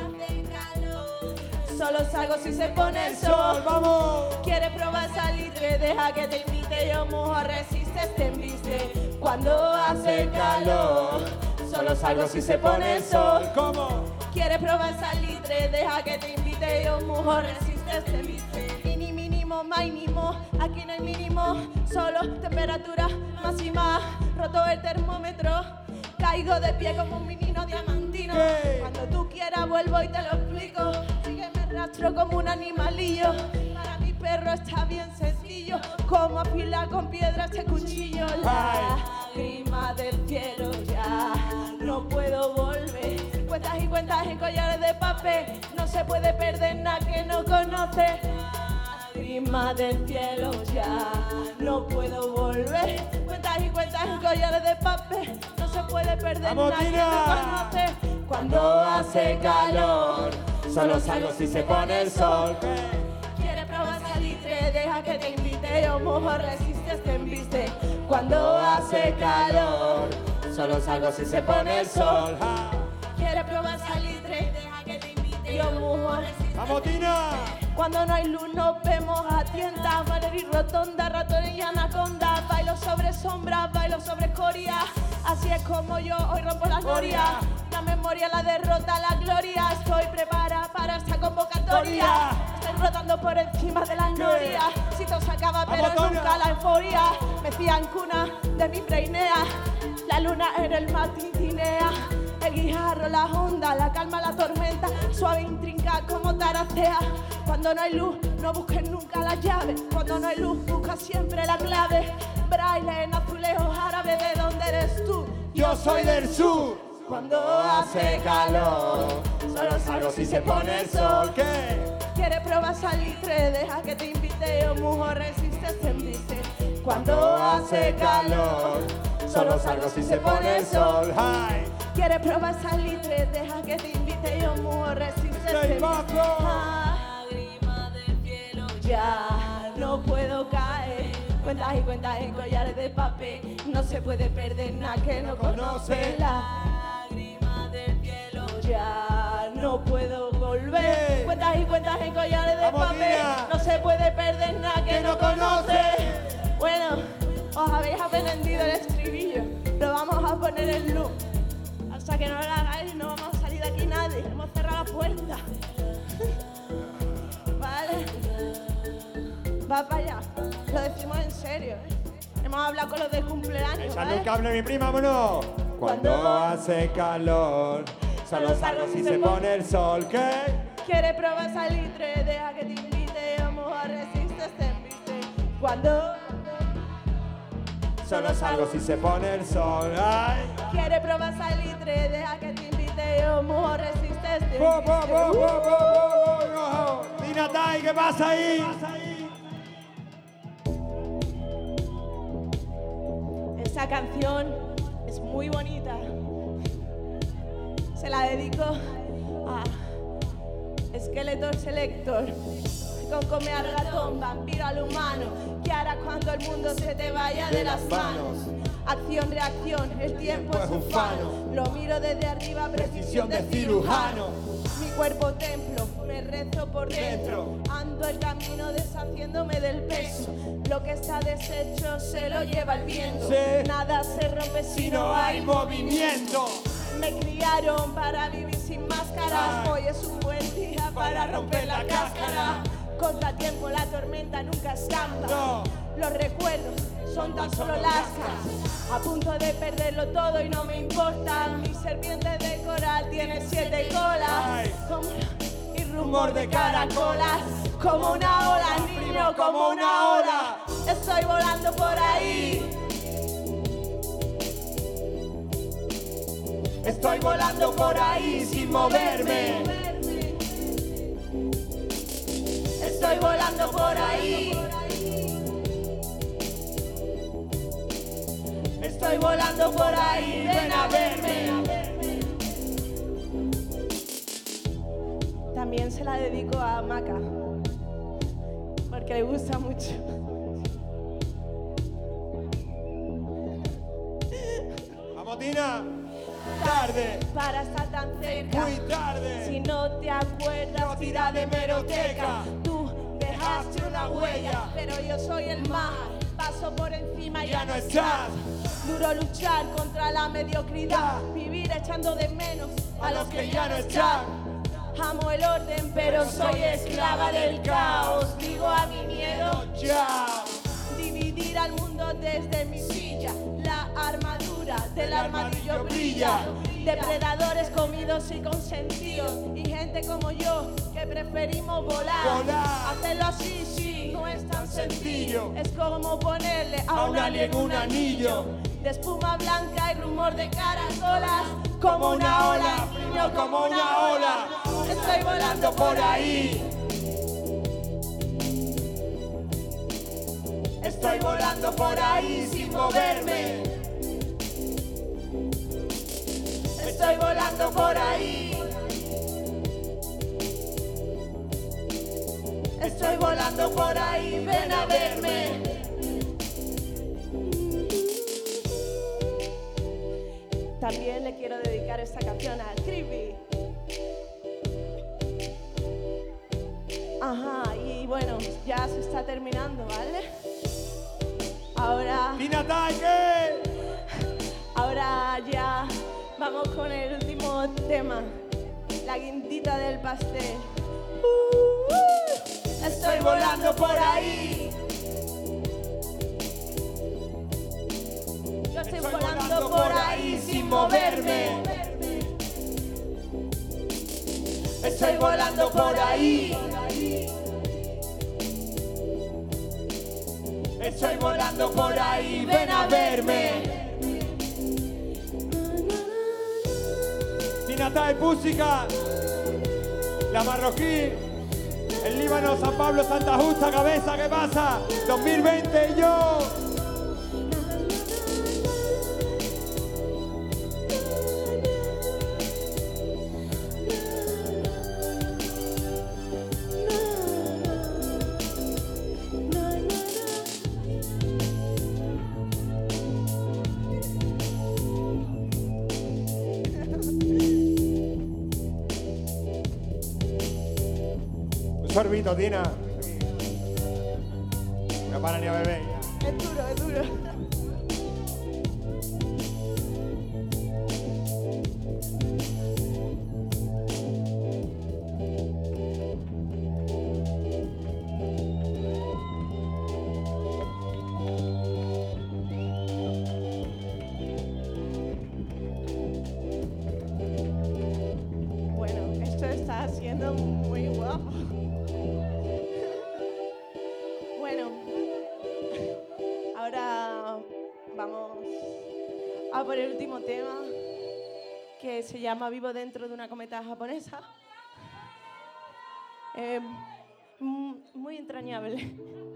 Solo salgo si se pone el sol. ¡Vamos! Quieres probar salitre, deja que te invite. Yo mujo resistes, te embiste. Cuando hace calor, solo salgo si se pone el sol. ¿Cómo? Quieres probar salitre, deja que te invite. Yo mujo resistes, te embiste. Mini, mínimo, mínimo, aquí no hay mínimo. Solo temperatura máxima. Roto el termómetro. Caigo de pie como un menino diamantino. ¿Qué? Cuando tú quieras vuelvo y te lo explico. Sígueme rastro como un animalillo. Para mi perro está bien sencillo. Como afilar con piedra este cuchillo. Lágrima del cielo ya no puedo volver. Cuentas y cuentas en collares de papel. No se puede perder nada que no conoce. Lágrima del cielo ya no puedo volver. Cuentas y cuentas en collares de papel. No se puede perder ¡Vamos, nada que Tina! no conoce. Cuando hace calor, solo salgo si se pone el sol. Quiere probar salitre, deja que te invite. invite, yo mojo, resistes, te embiste. Cuando hace calor, solo salgo si se pone el sol. Quiere probar salitre, deja que te invite, yo mojo, resistes. ¡Vamos, Tina! Cuando no hay luz nos vemos a tientas, Valerie Rotonda, ratones y anacondas. Bailo sobre sombras, bailo sobre escoria. Así es como yo hoy rompo la gloria. La memoria, la derrota, la gloria. Estoy preparada para esta convocatoria. Estoy rotando por encima de la gloria. Si todo se acaba pero nunca la euforia. Me hacían cuna de mi preinea. La luna en el mar tintinea. El guijarro, la onda, la calma, la tormenta. Suave intrinca como taracea. Cuando no hay luz, no busques nunca la llave. Cuando no hay luz, busca siempre la clave. Braille en azulejos árabe, ¿de dónde eres tú? Yo soy del sur. Cuando hace calor, solo salgo si se pone el sol. ¿Qué? Quiere probar salitre, deja que te invite. Yo mujo, resistes, te embiste. Cuando hace calor, solo salgo si se pone el sol. Quiere probar salitre, deja que te invite. Yo mujo, resistes, te embiste. Lágrima del cielo, ya no puedo caer. Cuentas y cuentas en collares de papel. No se puede perder nada que no conoce. Lágrima del cielo, ya no puedo volver. Cuentas y cuentas en collares de papel. No se puede perder nada que no conoce. Bueno, os habéis aprendido el estribillo. Lo vamos a poner en loop. Hasta que no lo hagáis no vamos a salir de aquí nadie. Hemos cerrado la puerta. Vale. Va para allá. Lo decimos en serio, ¿eh? Hemos hablado con los del cumpleaños, Échale ¿vale? un cable, mi prima, vámonos. Cuando hace calor, solo salgo si se pone el sol. ¿Qué? Quiere probar salitre, deja que te invite. Vamos a resistes, te embiste. Cuando solo salgo si se pone el sol. Ay. Quiere probar salitre, deja que te invite. Vamos a resistes, te ¡Bo, embiste. bo, bo, bo, bo, bo! Tina Tai, ¿qué pasa ahí? Esa canción es muy bonita. Se la dedico a Skeletor Selector. Con come al ratón, vampiro al humano. ¿Qué harás cuando el mundo se te vaya de las manos? Acción, reacción, el tiempo es ufano. Lo miro desde arriba, precisión de cirujano. Mi cuerpo templo, me rezo por dentro. Ando el camino deshaciéndome del peso. Lo que está deshecho se lo lleva el viento. Nada se rompe si no hay movimiento. Me criaron para vivir sin máscaras. Hoy es un buen día para romper la cáscara. Contratiempo, la tormenta nunca escampa. Los recuerdos son tan solo lascas. A punto de perderlo todo y no me importa. Mi serpiente de coral tiene 7 colas. Y rumor de caracolas. Como una ola, niño, como una ola. Estoy volando por ahí. Estoy volando por ahí sin moverme. Estoy volando por ahí. Estoy volando por ahí, ven a verme. También se la dedico a Maca, porque le gusta mucho. ¡Vamos, Tina! Tarde. Para estar tan cerca. Muy tarde. Si no te acuerdas, tira de meroteca. Tú dejaste una huella, pero yo soy el mar. Paso por encima y ya no estás. Duro luchar contra la mediocridad. Vivir echando de menos a los que ya no están. Amo el orden, pero soy esclava del caos. Digo a mi miedo, chao. Dividir al mundo desde mi silla. La armadura del armadillo brilla. Depredadores comidos y consentidos. Y gente como yo que preferimos volar. Hacerlo así, sí, no es tan sencillo. Es como ponerle a un alien un anillo. De espuma blanca y rumor de caracolas. Como una ola, niño, como una ola. Estoy volando por ahí. Estoy volando por ahí sin moverme. Estoy volando por ahí. Estoy volando por ahí, ven a verme. también le quiero dedicar esta canción a Creepy. Ajá, y bueno, ya se está terminando, ¿vale? Ahora... ¡Tina Tiger! Ahora ya vamos con el último tema, la guindita del pastel. Estoy volando por ahí. Yo estoy volando por ahí sin moverme. Estoy volando por ahí. Estoy volando por ahí, ven a verme. Tinata y Música, La Marroquí, el Líbano, San Pablo, Santa Justa, Cabeza, ¿qué pasa? 2020 y yo. Sorbito, Tina. No para ni a beber. Es duro, es duro. Bueno, esto está siendo muy guapo. Bueno, ahora vamos a por el último tema que se llama Vivo dentro de una cometa japonesa. Muy entrañable.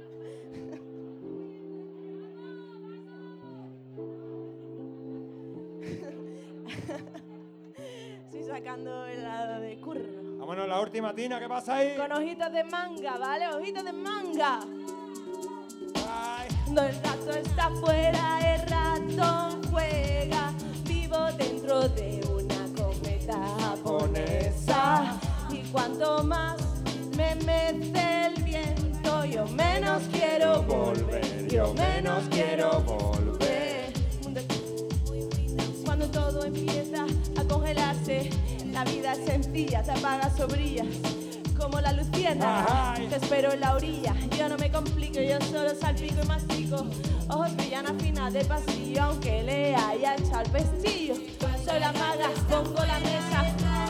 Estoy sacando el lado de curro. Vámonos, la última, Tina, ¿qué pasa ahí? Con hojitas de manga, ¿vale? Hojitas de manga. Ay. Cuando el gato está fuera, el ratón juega. Vivo dentro de una cometa japonesa. Y cuanto más me mece el viento, yo menos quiero volver. Yo menos quiero volver. Cuando todo empieza a congelarse, la vida es sencilla, te apagas o brillas como la luciérnaga. Te espero en la orilla, yo no me complico, yo solo salpico y mastico. Ojos brillan al final del pasillo, aunque le haya echado el pestillo. Soy la maga, pongo la mesa.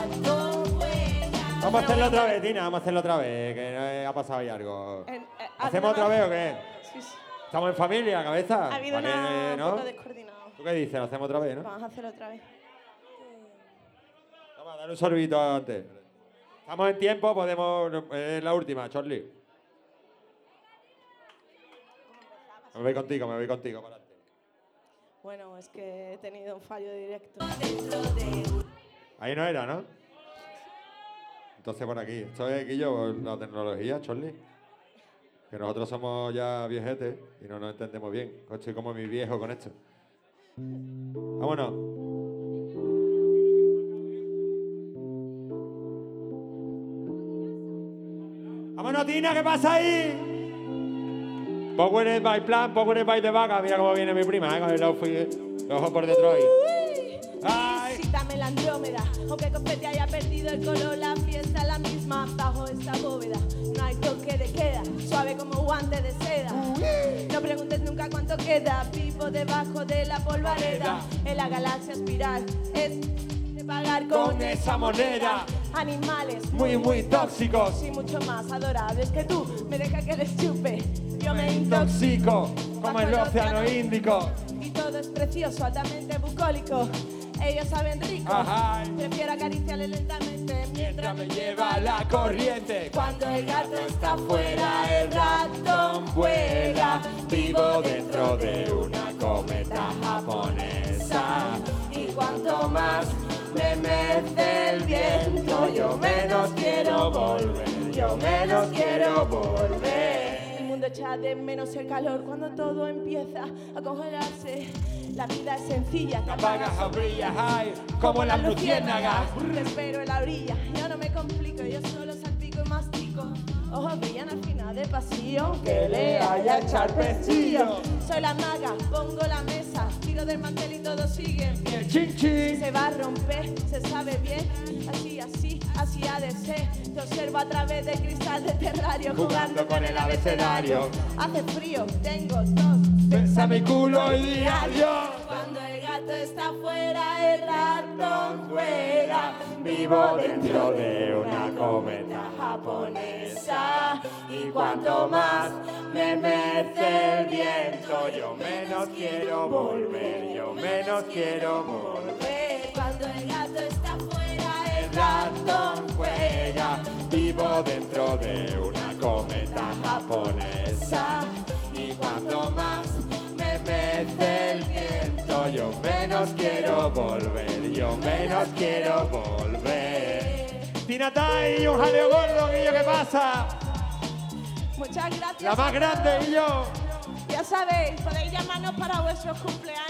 Vamos a hacerlo otra vez, Tina, vamos a hacerlo otra vez, que ha pasado ahí algo. ¿Hacemos otra vez o qué? Sí, sí. ¿Estamos en familia, cabeza? Ha habido Vale, un ¿no? poco descoordinado. ¿Tú qué dices? ¿Lo hacemos otra vez, no? Vamos a hacerlo otra vez. Vamos a dar un sorbito antes. Estamos en tiempo, podemos... Es la última, Charlie. Me voy contigo, para adelante. Bueno, es que he tenido un fallo directo. Ahí no era, ¿no? Entonces por aquí. Esto es aquí yo, la tecnología, Charlie. Que nosotros somos ya viejetes y no nos entendemos bien. Estoy como mi viejo con esto. Vámonos. ¡Vámonos, Tina! ¿Qué pasa ahí? Powered by Plan, Powered by The Vaga. Mira cómo viene mi prima, con el outfit, los ojos por detrás. ¡Ay! Visítame la Andrómeda, aunque Confetti haya perdido el color, la fiesta es la misma bajo esta bóveda. No hay toque de queda, suave como guante de seda. No preguntes nunca cuánto queda, vivo debajo de la polvareda. En la galaxia espiral es de pagar con esa moneda. Animales muy tóxicos y mucho más adorables que tú. Me deja que les chupe, yo me intoxico como el océano Índico. Y todo es precioso, altamente bucólico. Ellos saben rico, prefiero acariciarle lentamente mientras me lleva la corriente. Cuando el gato está fuera, el ratón vuela. Vivo dentro de una cometa japonesa. Y cuanto más me mece el viento, yo menos quiero volver. Yo menos quiero volver. queriendo echar de menos el calor cuando todo empieza a congelarse. La vida es sencilla, te apagas o brillas, ay, como las luciérnagas. Te espero en la orilla, yo no me complico, yo solo salpico y mastico. Ojos brillan al final del pasillo, que le haya echar pestillo. Soy la maga, pongo la mesa, tiro del mantel y todo sigue en pie. Chin, chin. Se va a romper, se sabe bien, así ha de ser. Te observo a través del cristal del terrario, jugando con el abecedario. Hace frío, tengo tos, Besa mi culo y diario. Cuando el gato está fuera, el ratón juega. Vivo dentro de una cometa japonesa. Y cuanto más me mece el viento, yo menos quiero volver, yo menos quiero volver. Cuando el gato está fuera, el ratón juega. Vivo dentro de una cometa japonesa. Y cuanto más Me mece el viento, yo menos quiero volver, yo menos quiero volver. Tina Tai, un jaleo gordo, Guillo, ¿qué pasa? Muchas gracias. La más grande, Guillo. Ya sabéis, podéis llamarnos para vuestros cumpleaños.